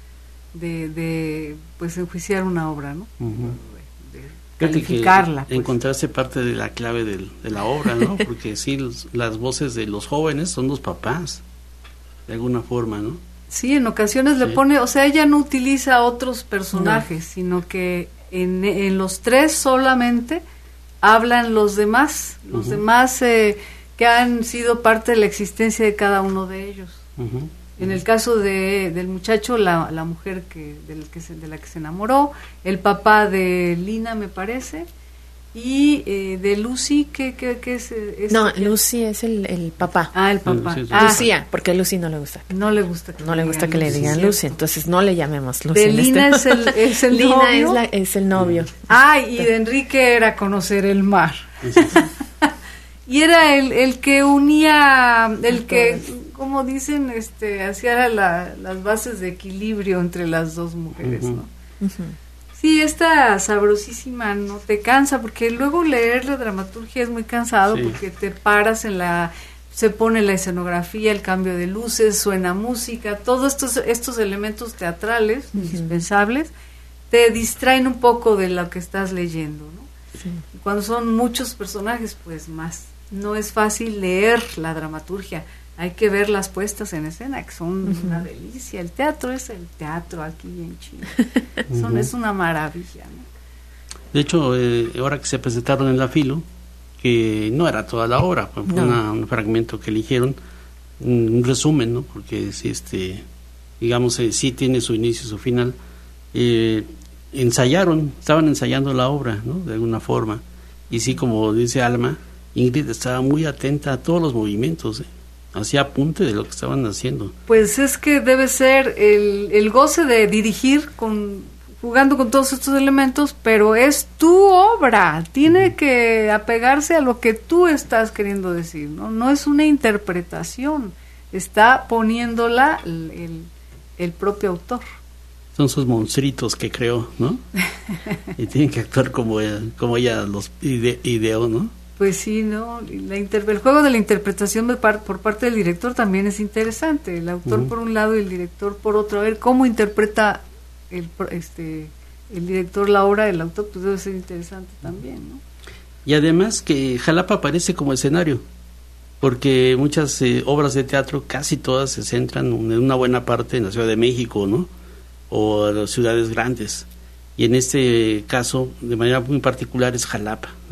de pues enjuiciar una obra, ¿no? Calificarla. Pues. Encontrarse parte de la clave de la obra, ¿no? Porque sí, las voces de los jóvenes son los papás, de alguna forma, ¿no? Sí, en ocasiones le pone, o sea, ella no utiliza otros personajes, sino que en los 3 solamente hablan los demás, que han sido parte de la existencia de cada uno de ellos. En el caso del muchacho, la mujer de la que se enamoró, el papá de Lina, me parece, y de Lucy, ¿qué es? No, Lucy es el papá. Ah, el papá. Lucía, porque a Lucy no le gusta. No le gusta que le digan Lucy, entonces no le llamemos Lucy. De Lina es el Lina novio. Es el novio. Y de Enrique era conocer el mar. Y era el que unía, como dicen, hacía las bases de equilibrio entre las 2 mujeres, ¿no? Sí, esta sabrosísima no te cansa, porque luego leer la dramaturgia es muy cansado, porque te paras se pone la escenografía, el cambio de luces, suena música, todos estos elementos teatrales indispensables te distraen un poco de lo que estás leyendo, ¿no? Y cuando son muchos personajes, pues más. No es fácil leer la dramaturgia, hay que ver las puestas en escena, que son una delicia. El teatro es el teatro aquí en Chile. Es una maravilla, ¿no? De hecho, ahora que se presentaron en la Filo, que no era toda la obra, fue un fragmento que eligieron, un resumen, ¿no? Porque sí, digamos, sí tiene su inicio y su final. Estaban ensayando la obra, ¿no?, de alguna forma, y sí, como dice Alma, Ingrid estaba muy atenta a todos los movimientos, hacía apunte de lo que estaban haciendo. Pues es que debe ser el goce de dirigir jugando con todos estos elementos, pero es tu obra, tiene que apegarse a lo que tú estás queriendo decir, no es una interpretación, está poniéndola el propio autor. Son sus monstruitos que creó, ¿no? Y tienen que actuar como ella los ideó, ¿no? Pues sí, ¿no? El juego de la interpretación por parte del director también es interesante. El autor por un lado y el director por otro. A ver cómo interpreta el director la obra, el autor, pues debe ser interesante también, ¿no? Y además que Jalapa aparece como escenario, porque muchas obras de teatro, casi todas se centran en una buena parte en la Ciudad de México, ¿no? O en las ciudades grandes. Y en este caso, de manera muy particular, es Jalapa, ¿no?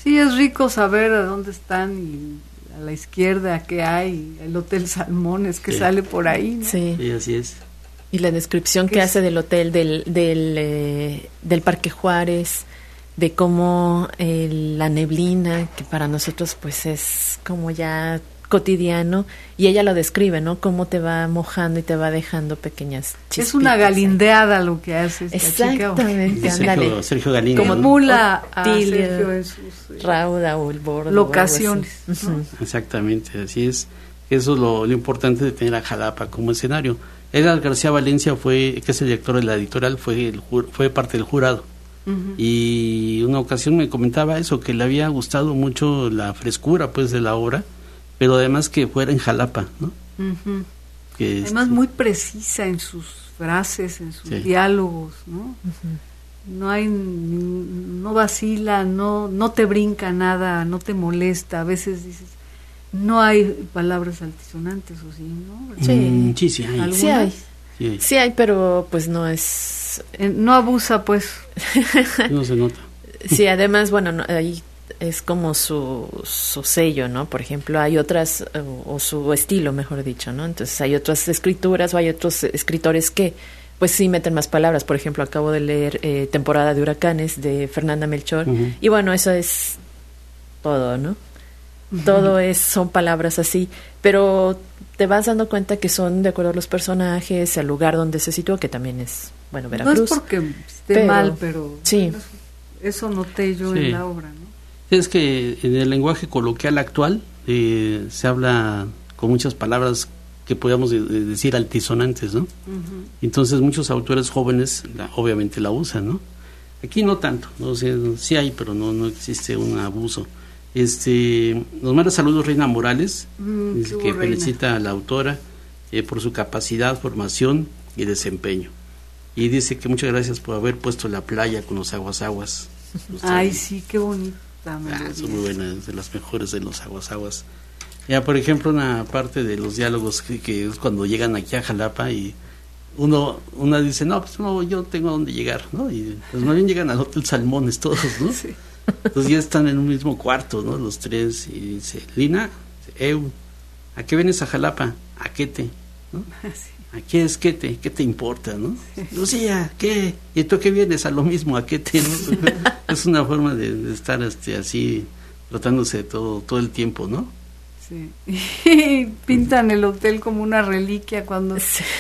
Sí, es rico saber a dónde están y a la izquierda qué hay, el Hotel Salmones que sale por ahí, ¿no? Sí, así es. Y la descripción que hace del hotel, del Parque Juárez, de cómo la neblina, que para nosotros pues es como ya cotidiano, y ella lo describe, ¿no? Cómo te va mojando y te va dejando pequeñas chispitas. Es una galindeada lo que hace esta exactamente, chica. Sergio Galindo. Como emula a Tilio, Sergio en sus Rauda o el Bordo, locaciones, ¿no? Exactamente, así es. Eso es lo importante de tener a Jalapa como escenario. Edgar García Valencia, que es el director de la editorial, fue parte del jurado. Y una ocasión me comentaba eso, que le había gustado mucho la frescura pues de la obra, pero además que fuera en Jalapa, ¿no? Que además muy precisa en sus frases, en sus diálogos, ¿no? No vacila, no te brinca nada, no te molesta. A veces dices, no hay palabras altisonantes, o sí, ¿no? Sí, sí hay. ¿Algunas? Sí hay, pero pues no es... no abusa, pues. No se nota. Sí, además, bueno, ahí es como su sello, ¿no? Por ejemplo, hay otras, o su estilo, mejor dicho, ¿no? Entonces hay otras escrituras o hay otros escritores que pues sí meten más palabras. Por ejemplo, acabo de leer Temporada de Huracanes de Fernanda Melchor, y bueno, eso es todo, ¿no? Todo son palabras así, pero te vas dando cuenta que son de acuerdo a los personajes, al lugar donde se sitúa, que también es, bueno, Veracruz. No es porque esté mal, pero sí. Eso noté yo en la obra, ¿no? Es que en el lenguaje coloquial actual se habla con muchas palabras que podríamos decir altisonantes, ¿no? Entonces muchos autores jóvenes obviamente la usan, ¿no? Aquí no tanto, ¿no? O sea, sí hay, pero no existe un abuso. Nos manda saludos Reina Morales, dice que felicita a la autora por su capacidad, formación y desempeño, y dice que muchas gracias por haber puesto la playa con los aguas. Ay, sí, qué bonita. Son muy buenas, de las mejores de los aguas. Ya, por ejemplo, una parte de los diálogos que es cuando llegan aquí a Jalapa y una dice, no, pues no, yo tengo a dónde llegar, ¿no? Y pues más bien llegan al Hotel Salmones todos, ¿no? Sí. Entonces ya están en un mismo cuarto, ¿no? Los tres, y dice, Lina, ¿a qué vienes a Jalapa? ¿A qué te? ¿No? Sí. ¿A qué es qué te? ¿Qué te importa, no? Sí. Lucía, ¿qué? ¿Y tú a qué vienes? A lo mismo, ¿a qué te? ¿No? Es una forma de estar así, tratándose todo el tiempo, ¿no? Sí. Y pintan el hotel como una reliquia cuando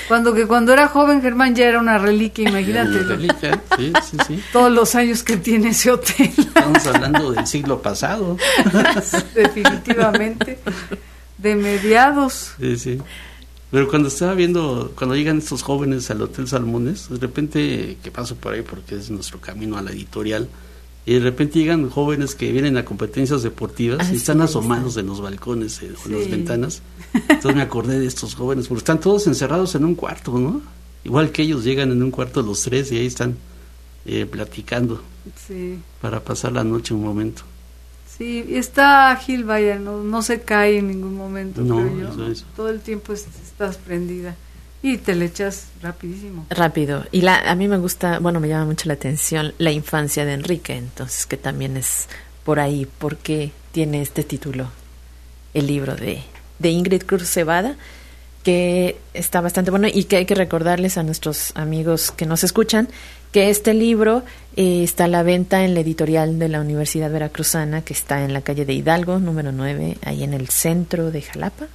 era joven Germán ya era una reliquia, imagínate. Una reliquia, sí. Todos los años que tiene ese hotel. Estamos hablando del siglo pasado. Definitivamente. De mediados. Sí. Pero cuando llegan estos jóvenes al Hotel Salmones, de repente, que paso por ahí porque es nuestro camino a la editorial, y de repente llegan jóvenes que vienen a competencias deportivas y están asomados en los balcones o en las ventanas. Entonces me acordé de estos jóvenes, porque están todos encerrados en un cuarto, ¿no? Igual que ellos llegan en un cuarto los tres y ahí están platicando para pasar la noche un momento. Sí, está ágil, vaya, no se cae en ningún momento. No, creo yo. Eso. Todo el tiempo estás prendida. Y te le echas rapidísimo. Rápido. Y a mí me gusta, me llama mucho la atención la infancia de Enrique, entonces que también es por ahí, porque tiene este título, el libro de Ingrid Cruz Cebada, que está bastante bueno y que hay que recordarles a nuestros amigos que nos escuchan que este libro está a la venta en la editorial de la Universidad Veracruzana, que está en la calle de Hidalgo, número 9, ahí en el centro de Jalapa.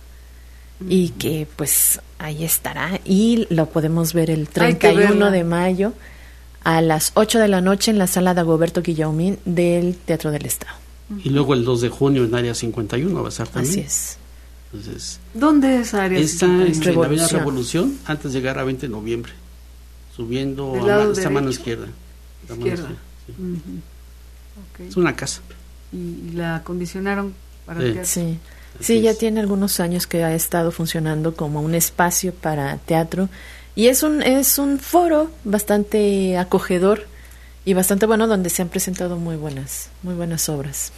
Y que pues ahí estará y lo podemos ver el 31 de mayo a las 8 de la noche en la sala Dagoberto Guillaumín del Teatro del Estado. Y luego el 2 de junio en Área 51 va a estar también. Así es. Entonces, ¿dónde es Área 51? Está en la Avenida Revolución, antes de llegar a 20 de noviembre, subiendo a esta mano izquierda. Sí. Okay. Es una casa. ¿Y la acondicionaron para teatro? Sí. Sí, ya tiene algunos años que ha estado funcionando como un espacio para teatro y es un foro bastante acogedor y bastante bueno donde se han presentado muy buenas obras.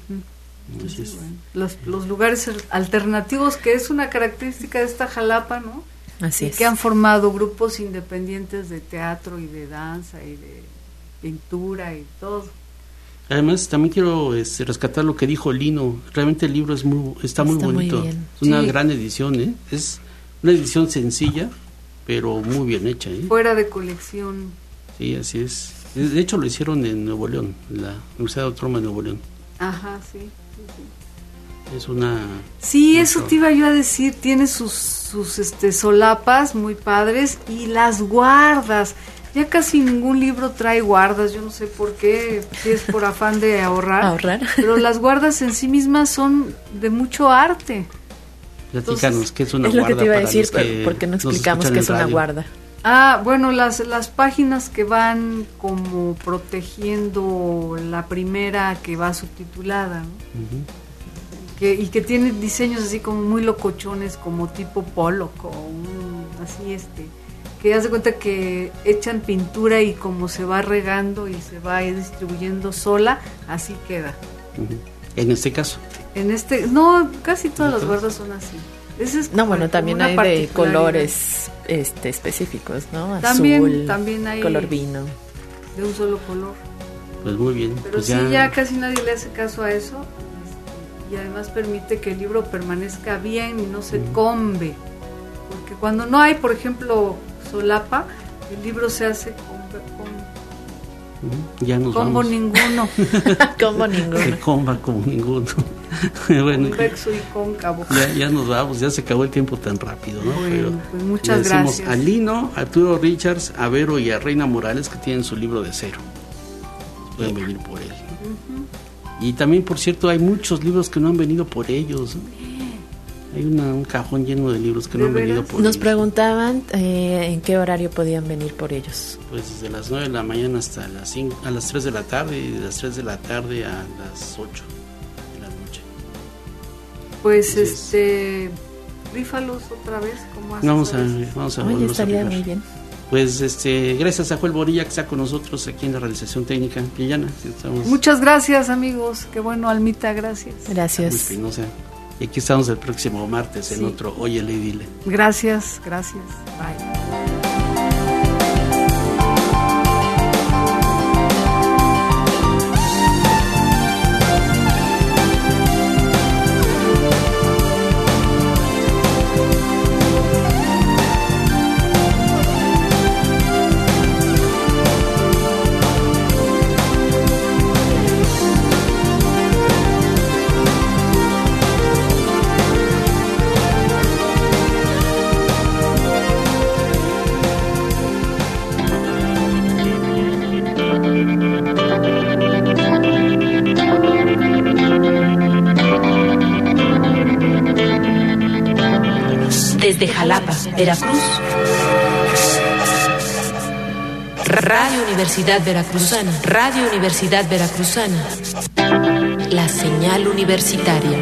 Los lugares alternativos, que es una característica de esta Jalapa, ¿no? Así es. Que han formado grupos independientes de teatro y de danza y de pintura y todo. Además, también quiero rescatar lo que dijo Lino. Realmente el libro está muy bonito. Muy bien. Es una gran edición, ¿eh? Es una edición sencilla, pero muy bien hecha, ¿eh? Fuera de colección. Sí, así es. De hecho, lo hicieron en Nuevo León, en la Universidad Autónoma de Nuevo León. Ajá, sí. Es una... Sí, eso te iba yo a decir. Tiene sus solapas muy padres y las guardas. Ya casi ningún libro trae guardas, yo no sé por qué, si es por afán de ahorrar. Pero las guardas en sí mismas son de mucho arte. Platícanos, ¿qué es una guarda? Es lo que te iba a decir, que ¿por qué no explicamos qué es una guarda? Bueno, las páginas que van como protegiendo la primera que va subtitulada, ¿no? Uh-huh. Y que tiene diseños así como muy locochones, como tipo Pollock, así que haz de cuenta que echan pintura y como se va regando y se va distribuyendo sola, así queda. Uh-huh. En este caso. No, casi todas las guardas son así. También hay de colores específicos, ¿no? También hay color vino. De un solo color. Pues muy bien. Pero pues sí, ya casi nadie le hace caso a eso. Y además permite que el libro permanezca bien y no se combe. Porque cuando no hay, por ejemplo, solapa, el libro se hace ya nos combo vamos. Ninguno. Combo ninguno. Se comba como ninguno. Bueno, convexo y cóncavo. Ya nos vamos, ya se acabó el tiempo tan rápido, ¿no? Bueno, pero pues muchas le decimos gracias. A Lino, a Arturo Richards, a Vero y a Reina Morales, que tienen su libro de cero. Pueden venir por él. Uh-huh. Y también, por cierto, hay muchos libros que no han venido por ellos, ¿no? Hay un cajón lleno de libros que no han venido por ellos. Nos preguntaban en qué horario podían venir por ellos. Pues desde las 9 de la mañana hasta a las 3 de la tarde y de las 3 de la tarde a las 8 de la noche. Pues rífalos otra vez, ¿cómo haces? Vamos a Oye, estaría muy bien. Pues gracias a Joel Borilla que está con nosotros aquí en la realización técnica. Liliana, muchas gracias, amigos. Qué bueno, Almita, gracias. Gracias. Espinosa. Y aquí estamos el próximo martes en otro Óyele y Dile. Gracias. Bye. Desde Jalapa, Veracruz, Radio Universidad Veracruzana, la señal universitaria.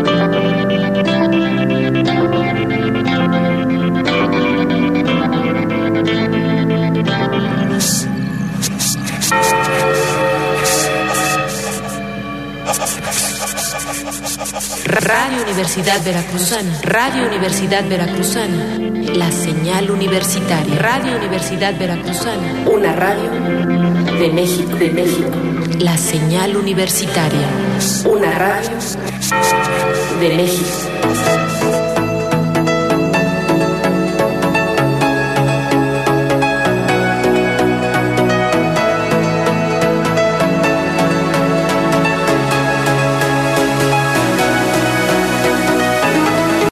Radio Universidad Veracruzana, la señal universitaria. Radio Universidad Veracruzana, una radio de México. La señal universitaria, una radio de México.